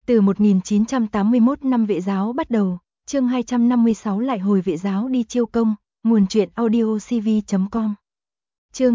Từ 1981 năm vệ giáo bắt đầu, chương 256 lại hồi vệ giáo đi chiêu công, nguồn truyện audio cv.com. Chương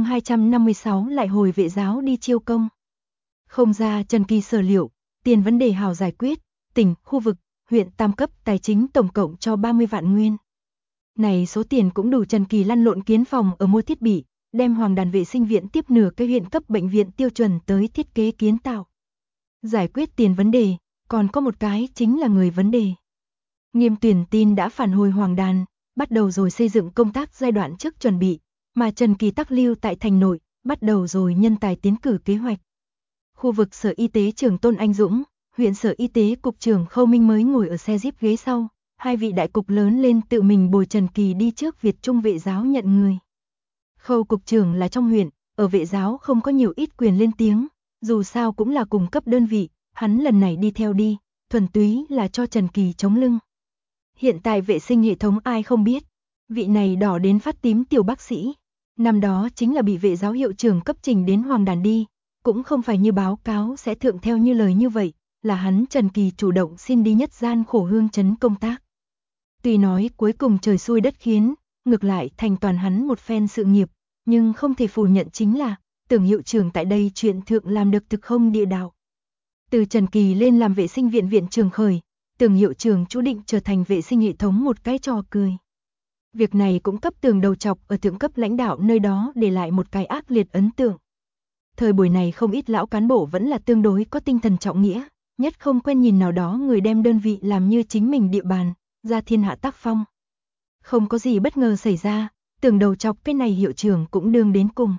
256 lại hồi vệ giáo đi chiêu công. Không ra Trần Kỳ sở liệu, tiền vấn đề hào giải quyết, tỉnh, khu vực, huyện tam cấp tài chính tổng cộng cho 30 vạn nguyên. Này số tiền cũng đủ Trần Kỳ lăn lộn kiến phòng ở mua thiết bị, đem Hoàng Đàn vệ sinh viện tiếp nửa cái huyện cấp bệnh viện tiêu chuẩn tới thiết kế kiến tạo. Giải quyết tiền vấn đề, còn có một cái chính là người vấn đề. Nghiêm tuyển tin đã phản hồi Hoàng Đàn, bắt đầu rồi xây dựng công tác giai đoạn trước chuẩn bị, mà Trần Kỳ tắc lưu tại thành nội, bắt đầu rồi nhân tài tiến cử kế hoạch. Khu vực Sở Y tế trưởng Tôn Anh Dũng, huyện Sở Y tế cục trưởng Khâu Minh mới ngồi ở xe Jeep ghế sau, hai vị đại cục lớn lên tự mình bồi Trần Kỳ đi trước Việt Trung vệ giáo nhận người. Khâu cục trưởng là trong huyện, ở vệ giáo không có nhiều ít quyền lên tiếng, dù sao cũng là cùng cấp đơn vị, hắn lần này đi theo đi, thuần túy là cho Trần Kỳ chống lưng. Hiện tại vệ sinh hệ thống ai không biết, vị này đỏ đến phát tím tiểu bác sĩ, năm đó chính là bị vệ giáo hiệu trưởng cấp trình đến Hoàng Đàn đi, cũng không phải như báo cáo sẽ thượng theo như lời như vậy, là hắn Trần Kỳ chủ động xin đi nhất gian khổ hương trấn công tác. Tuy nói cuối cùng trời xui đất khiến, ngược lại thành toàn hắn một phen sự nghiệp, nhưng không thể phủ nhận chính là, tưởng hiệu trưởng tại đây chuyện thượng làm được thực không địa đạo. Từ Trần Kỳ lên làm vệ sinh viện viện trưởng khởi, tưởng hiệu trưởng chú định trở thành vệ sinh hệ thống một cái trò cười. Việc này cũng cấp tường đầu chọc ở thượng cấp lãnh đạo nơi đó để lại một cái ác liệt ấn tượng. Thời buổi này không ít lão cán bộ vẫn là tương đối có tinh thần trọng nghĩa, nhất không quen nhìn nào đó người đem đơn vị làm như chính mình địa bàn, ra thiên hạ tác phong. Không có gì bất ngờ xảy ra, tưởng đầu chọc cái này hiệu trưởng cũng đương đến cùng.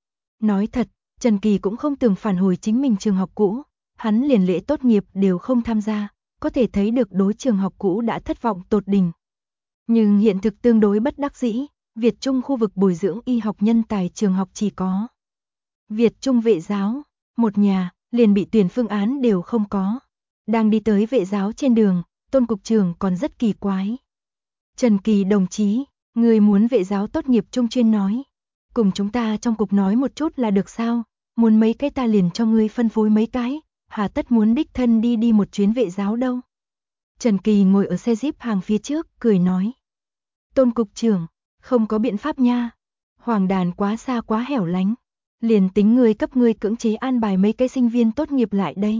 Nói thật, Trần Kỳ cũng không tưởng phản hồi chính mình trường học cũ, hắn liền lễ tốt nghiệp đều không tham gia, có thể thấy được đối trường học cũ đã thất vọng tột đỉnh. Nhưng hiện thực tương đối bất đắc dĩ, Việt Trung khu vực bồi dưỡng y học nhân tài trường học chỉ có Việt Trung vệ giáo, một nhà, liền bị tuyển phương án đều không có. Đang đi tới vệ giáo trên đường, Tôn cục trưởng còn rất kỳ quái. Trần Kỳ đồng chí, người muốn vệ giáo tốt nghiệp trung chuyên nói. Cùng chúng ta trong cục nói một chút là được sao, muốn mấy cái ta liền cho ngươi phân phối mấy cái, hà tất muốn đích thân đi một chuyến vệ giáo đâu. Trần Kỳ ngồi ở xe Jeep hàng phía trước, cười nói. Tôn cục trưởng, không có biện pháp nha. Hoàng Đàn quá xa quá hẻo lánh. Liền tính ngươi cấp ngươi cưỡng chế an bài mấy cái sinh viên tốt nghiệp lại đây.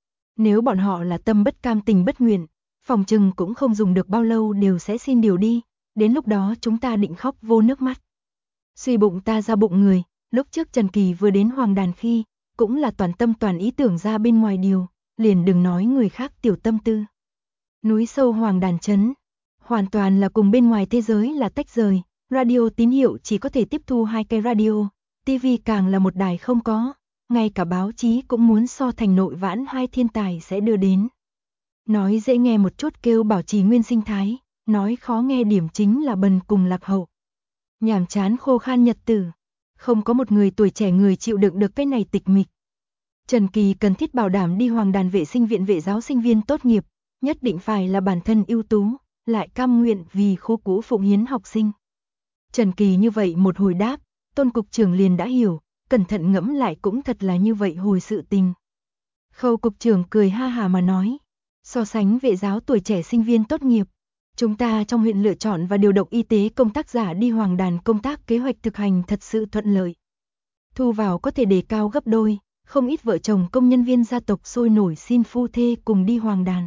Nếu bọn họ là tâm bất cam tình bất nguyện, phòng trừng cũng không dùng được bao lâu đều sẽ xin điều đi, đến lúc đó chúng ta định khóc vô nước mắt. Suy bụng ta ra bụng người, lúc trước Trần Kỳ vừa đến Hoàng Đàn khi, cũng là toàn tâm toàn ý tưởng ra bên ngoài điều, liền đừng nói người khác tiểu tâm tư. Núi sâu Hoàng Đàn trấn, hoàn toàn là cùng bên ngoài thế giới là tách rời, radio tín hiệu chỉ có thể tiếp thu 2 cái radio, TV càng là một đài không có, ngay cả báo chí cũng muốn so thành nội vãn 2 thiên tài sẽ đưa đến. Nói dễ nghe một chút kêu bảo trì nguyên sinh thái, nói khó nghe điểm chính là bần cùng lạc hậu. Nhàm chán khô khan nhật tử, không có một người tuổi trẻ người chịu đựng được cái này tịch mịch. Trần Kỳ cần thiết bảo đảm đi Hoàng Đàn vệ sinh viện vệ giáo sinh viên tốt nghiệp, nhất định phải là bản thân ưu tú, lại cam nguyện vì khu cũ phụng hiến học sinh. Trần Kỳ như vậy một hồi đáp, Tôn cục trưởng liền đã hiểu, cẩn thận ngẫm lại cũng thật là như vậy hồi sự tình. Khâu cục trưởng cười ha hà mà nói, so sánh vệ giáo tuổi trẻ sinh viên tốt nghiệp, chúng ta trong huyện lựa chọn và điều động y tế công tác giả đi Hoàng Đàn công tác kế hoạch thực hành thật sự thuận lợi. Thu vào có thể đề cao gấp đôi, không ít vợ chồng công nhân viên gia tộc sôi nổi xin phu thê cùng đi Hoàng Đàn.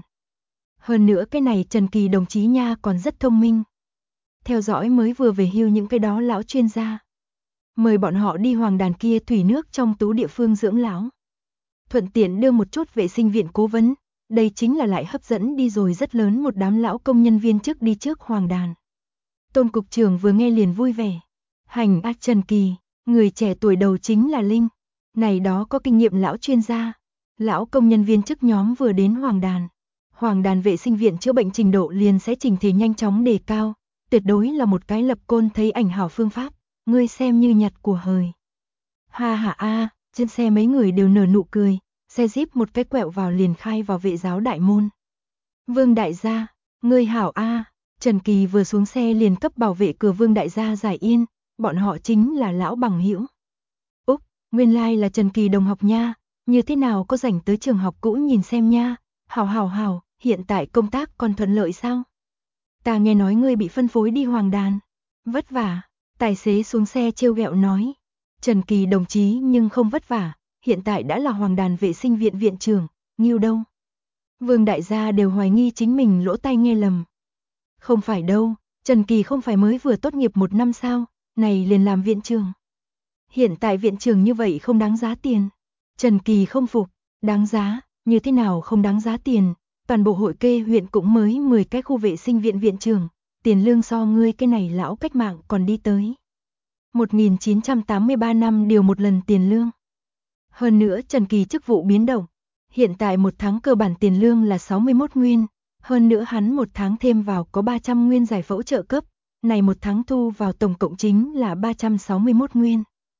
Hơn nữa cái này Trần Kỳ đồng chí nha còn rất thông minh. Theo dõi mới vừa về hưu những cái đó lão chuyên gia. Mời bọn họ đi Hoàng Đàn kia thủy nước trong tú địa phương dưỡng lão. Thuận tiện đưa một chút vệ sinh viện cố vấn, đây chính là lại hấp dẫn đi rồi rất lớn một đám lão công nhân viên trước đi trước Hoàng Đàn. Tôn cục trưởng vừa nghe liền vui vẻ. Hành ác Trần Kỳ, người trẻ tuổi đầu chính là Linh. Này đó có kinh nghiệm lão chuyên gia. Lão công nhân viên chức nhóm vừa đến Hoàng Đàn. Hoàng Đàn vệ sinh viện chữa bệnh trình độ liền sẽ trình thể nhanh chóng đề cao. Tuyệt đối là một cái lập côn thấy ảnh hảo phương pháp. Ngươi xem như nhặt của hời. Ha ha a, trên xe mấy người đều nở nụ cười, xe Jeep một cái quẹo vào liền khai vào vệ giáo đại môn. Vương đại gia, ngươi hảo a, Trần Kỳ vừa xuống xe liền cấp bảo vệ cửa Vương đại gia giải yên, bọn họ chính là lão bằng hữu. Úc, nguyên lai là Trần Kỳ đồng học nha, như thế nào có rảnh tới trường học cũ nhìn xem nha, Hảo, hiện tại công tác còn thuận lợi sao? Ta nghe nói ngươi bị phân phối đi Hoàng Đàn. Vất vả, tài xế xuống xe trêu ghẹo nói. Trần Kỳ đồng chí nhưng không vất vả, hiện tại đã là Hoàng Đàn vệ sinh viện viện trưởng, nghiêu đâu. Vương đại gia đều hoài nghi chính mình lỗ tai nghe lầm. Không phải đâu, Trần Kỳ không phải mới vừa tốt nghiệp 1 năm sao, này liền làm viện trưởng. Hiện tại viện trưởng như vậy không đáng giá tiền. Trần Kỳ không phục, đáng giá, như thế nào không đáng giá tiền, toàn bộ hội kê huyện cũng mới 10 cái khu vệ sinh viện viện trưởng, tiền lương so ngươi cái này lão cách mạng còn đi tới. 1983 năm điều một lần tiền lương. Hơn nữa Trần Kỳ chức vụ biến động, hiện tại 1 tháng cơ bản tiền lương là 61 nguyên, hơn nữa hắn 1 tháng thêm vào có 300 nguyên giải phẫu trợ cấp, này 1 tháng thu vào tổng cộng chính là 361 nguyên.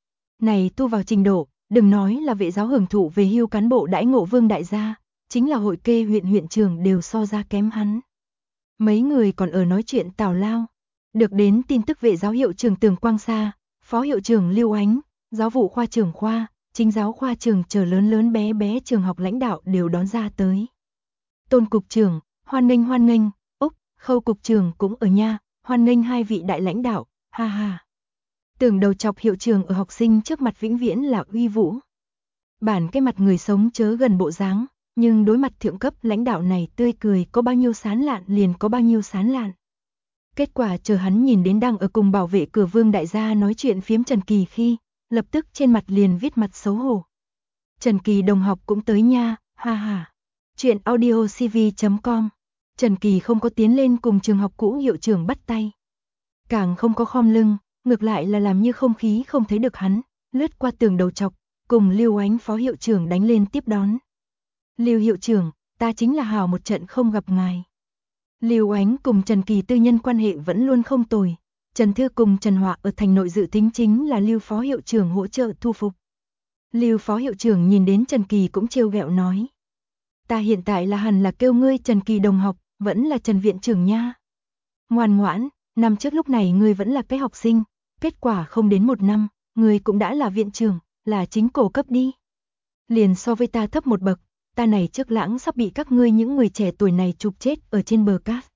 Này thu vào trình độ, đừng nói là vệ giáo hưởng thụ về hưu cán bộ đãi ngộ Vương đại gia, chính là hội kê huyện huyện trưởng đều so ra kém hắn. Mấy người còn ở nói chuyện tào lao, được đến tin tức vệ giáo hiệu trưởng Tường Quang Sa, phó hiệu trưởng Lưu Ánh, giáo vụ khoa trưởng khoa, chính giáo khoa trường chờ lớn lớn bé bé trường học lãnh đạo đều đón ra tới. Tôn cục trưởng, hoan nghênh, Úc, Khâu cục trưởng cũng ở nha, hoan nghênh 2 vị đại lãnh đạo, ha ha. Tưởng đầu chọc hiệu trưởng ở học sinh trước mặt vĩnh viễn là uy vũ. Bản cái mặt người sống chớ gần bộ dáng, nhưng đối mặt thượng cấp lãnh đạo này tươi cười có bao nhiêu sán lạn liền có bao nhiêu sán lạn. Kết quả chờ hắn nhìn đến đang ở cùng bảo vệ cửa Vương đại gia nói chuyện phiếm Trần Kỳ khi, lập tức trên mặt liền viết mặt xấu hổ. Trần Kỳ đồng học cũng tới nha, ha ha. Chuyện audiocv.com. Trần Kỳ không có tiến lên cùng trường học cũ hiệu trưởng bắt tay. Càng không có khom lưng, ngược lại là làm như không khí không thấy được hắn, lướt qua tường đầu chọc, cùng Lưu Ánh phó hiệu trưởng đánh lên tiếp đón. Lưu hiệu trưởng, ta chính là hào một trận không gặp ngài. Lưu Ánh cùng Trần Kỳ tư nhân quan hệ vẫn luôn không tồi. Trần Thư cùng Trần Họa ở thành nội dự tính chính là Lưu phó hiệu trưởng hỗ trợ thu phục. Lưu phó hiệu trưởng nhìn đến Trần Kỳ cũng trêu ghẹo nói. Ta hiện tại là hẳn là kêu ngươi Trần Kỳ đồng học, vẫn là Trần viện trưởng nha. Ngoan ngoãn, năm trước lúc này ngươi vẫn là cái học sinh, kết quả không đến 1 năm, ngươi cũng đã là viện trưởng, là chính cổ cấp đi. Liền so với ta thấp một bậc, ta này trước lãng sắp bị các ngươi những người trẻ tuổi này chụp chết ở trên bờ cát.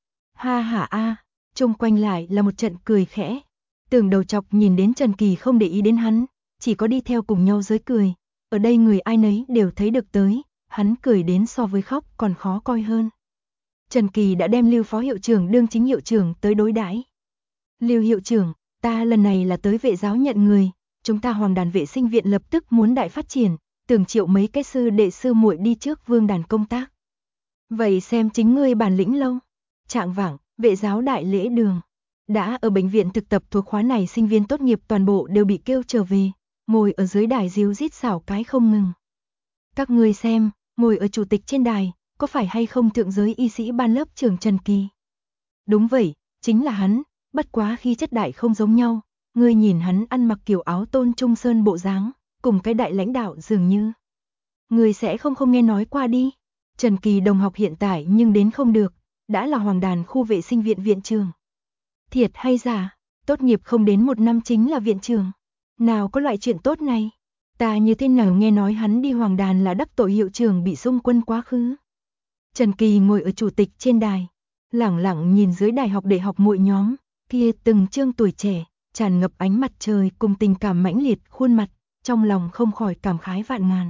Ha ha a, chung quanh lại là một trận cười khẽ. Tưởng đầu chọc nhìn đến Trần Kỳ không để ý đến hắn, chỉ có đi theo cùng nhau giới cười. Ở đây người ai nấy đều thấy được tới, hắn cười đến so với khóc còn khó coi hơn. Trần Kỳ đã đem Lưu phó hiệu trưởng đương chính hiệu trưởng tới đối đãi. Lưu hiệu trưởng, ta lần này là tới vệ giáo nhận người, chúng ta Hoàng Đàn vệ sinh viện lập tức muốn đại phát triển, tưởng triệu mấy cái sư đệ sư muội đi trước Vương Đàn công tác. Vậy xem chính ngươi bản lĩnh lâu. Trạng vạng, vệ giáo đại lễ đường. Đã ở bệnh viện thực tập thuộc khóa này sinh viên tốt nghiệp toàn bộ đều bị kêu trở về, ngồi ở dưới đài ríu rít xảo cái không ngừng. Các ngươi xem, ngồi ở chủ tịch trên đài, có phải hay không thượng giới y sĩ ban lớp trưởng Trần Kỳ? Đúng vậy, chính là hắn, bất quá khi chất đại không giống nhau, ngươi nhìn hắn ăn mặc kiểu áo Tôn Trung Sơn bộ dáng, cùng cái đại lãnh đạo dường như. Ngươi sẽ không nghe nói qua đi. Trần Kỳ đồng học hiện tại nhưng đến không được, đã là Hoàng Đàn khu vệ sinh viện viện trưởng. Thiệt hay giả, tốt nghiệp không đến 1 năm chính là viện trưởng. Nào có loại chuyện tốt này, ta như thế nào nghe nói hắn đi Hoàng Đàn là đắc tội hiệu trưởng bị xung quân quá khứ. Trần Kỳ ngồi ở chủ tịch trên đài, lẳng lặng nhìn dưới đài học đệ học muội nhóm, kia từng trương tuổi trẻ, tràn ngập ánh mặt trời cùng tình cảm mãnh liệt khuôn mặt, trong lòng không khỏi cảm khái vạn ngàn.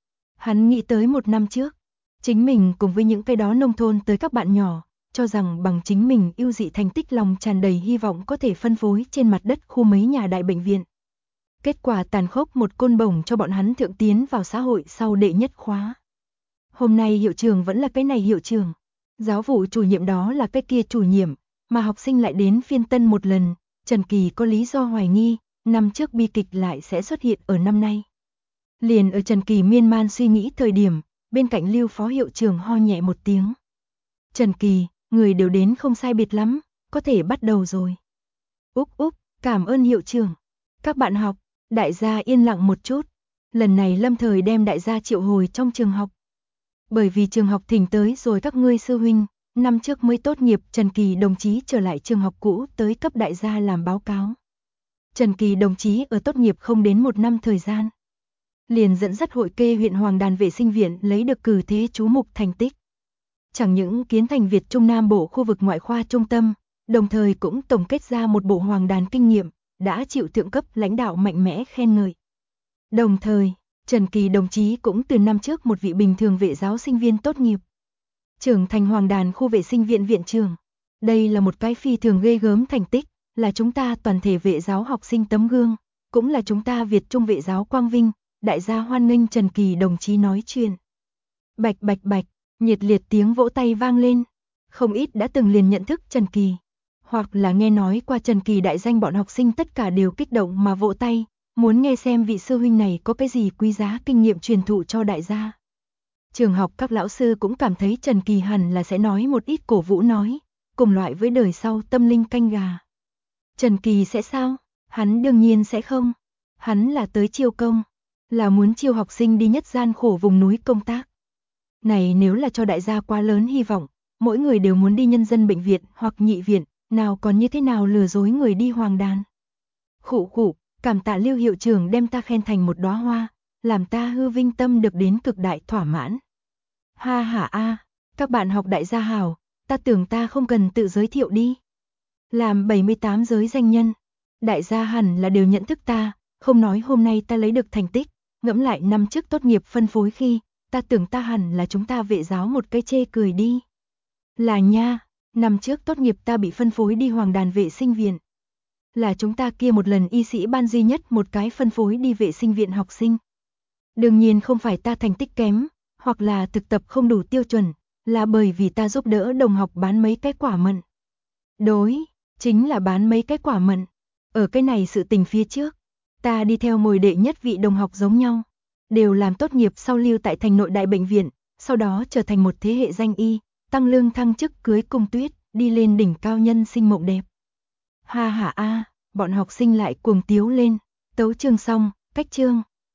Hắn nghĩ tới 1 năm trước, chính mình cùng với những cái đó nông thôn tới các bạn nhỏ, cho rằng bằng chính mình ưu dị thành tích lòng tràn đầy hy vọng có thể phân phối trên mặt đất khu mấy nhà đại bệnh viện. Kết quả tàn khốc một côn bổng cho bọn hắn thượng tiến vào xã hội sau đệ nhất khóa. Hôm nay hiệu trưởng vẫn là cái này hiệu trưởng, giáo vụ chủ nhiệm đó là cái kia chủ nhiệm, mà học sinh lại đến phiên tân một lần, Trần Kỳ có lý do hoài nghi, năm trước bi kịch lại sẽ xuất hiện ở năm nay. Liền ở Trần Kỳ miên man suy nghĩ thời điểm, bên cạnh Lưu phó hiệu trưởng ho nhẹ một tiếng. Trần Kỳ, người đều đến không sai biệt lắm, có thể bắt đầu rồi. Úp, cảm ơn hiệu trưởng. Các bạn học, đại gia yên lặng một chút. Lần này lâm thời đem đại gia triệu hồi trong trường học. Bởi vì trường học thỉnh tới rồi các ngươi sư huynh, năm trước mới tốt nghiệp Trần Kỳ đồng chí trở lại trường học cũ tới cấp đại gia làm báo cáo. Trần Kỳ đồng chí ở tốt nghiệp không đến 1 năm thời gian. liền dẫn dắt hội kê huyện Hoàng Đàn vệ sinh viện lấy được cử thế chú mục thành tích. Chẳng những kiến thành Việt Trung Nam Bộ khu vực ngoại khoa trung tâm, đồng thời cũng tổng kết ra một bộ Hoàng Đàn kinh nghiệm, đã chịu thượng cấp lãnh đạo mạnh mẽ khen ngợi. Đồng thời, Trần Kỳ đồng chí cũng từ năm trước một vị bình thường vệ giáo sinh viên tốt nghiệp, trưởng thành Hoàng Đàn khu vệ sinh viện viện trưởng. Đây là một cái phi thường ghê gớm thành tích, là chúng ta toàn thể vệ giáo học sinh tấm gương, cũng là chúng ta Việt Trung vệ giáo quang vinh. Đại gia hoan nghênh Trần Kỳ đồng chí nói chuyện. Bạch bạch bạch, nhiệt liệt tiếng vỗ tay vang lên. Không ít đã từng liền nhận thức Trần Kỳ, hoặc là nghe nói qua Trần Kỳ đại danh, bọn học sinh tất cả đều kích động mà vỗ tay, muốn nghe xem vị sư huynh này có cái gì quý giá kinh nghiệm truyền thụ cho đại gia. Trường học các lão sư cũng cảm thấy Trần Kỳ hẳn là sẽ nói một ít cổ vũ nói, cùng loại với đời sau tâm linh canh gà. Trần Kỳ sẽ sao? Hắn đương nhiên sẽ không. Hắn là tới chiêu công, là muốn chiêu học sinh đi nhất gian khổ vùng núi công tác. Này nếu là cho đại gia quá lớn hy vọng, mỗi người đều muốn đi nhân dân bệnh viện hoặc nhị viện, nào còn như thế nào lừa dối người đi Hoàng Đàn. Khụ khụ, cảm tạ Lưu hiệu trưởng đem ta khen thành một đóa hoa, làm ta hư vinh tâm được đến cực đại thỏa mãn. Ha ha a, các bạn học đại gia hảo, ta tưởng ta không cần tự giới thiệu đi. Làm 78 giới danh nhân, đại gia hẳn là đều nhận thức ta, không nói hôm nay ta lấy được thành tích, ngẫm lại năm trước tốt nghiệp phân phối khi, ta tưởng ta hẳn là chúng ta vệ giáo một cây chê cười đi. Là nha, năm trước tốt nghiệp ta bị phân phối đi Hoàng Đàn vệ sinh viện. Là chúng ta kia một lần y sĩ ban duy nhất một cái phân phối đi vệ sinh viện học sinh. Đương nhiên không phải ta thành tích kém, hoặc là thực tập không đủ tiêu chuẩn, là bởi vì ta giúp đỡ đồng học bán mấy cái quả mận. Đối, chính là bán mấy cái quả mận. Ở cái này sự tình phía trước, ta đi theo ngồi đệ nhất vị đồng học giống nhau, đều làm tốt nghiệp sau lưu tại thành nội đại bệnh viện, sau đó trở thành một thế hệ danh y, tăng lương thăng chức cưới cung tuyết, đi lên đỉnh cao nhân sinh mộng đẹp. Ha ha a, bọn học sinh lại cuồng tiếu lên, tấu chương xong, cách chương.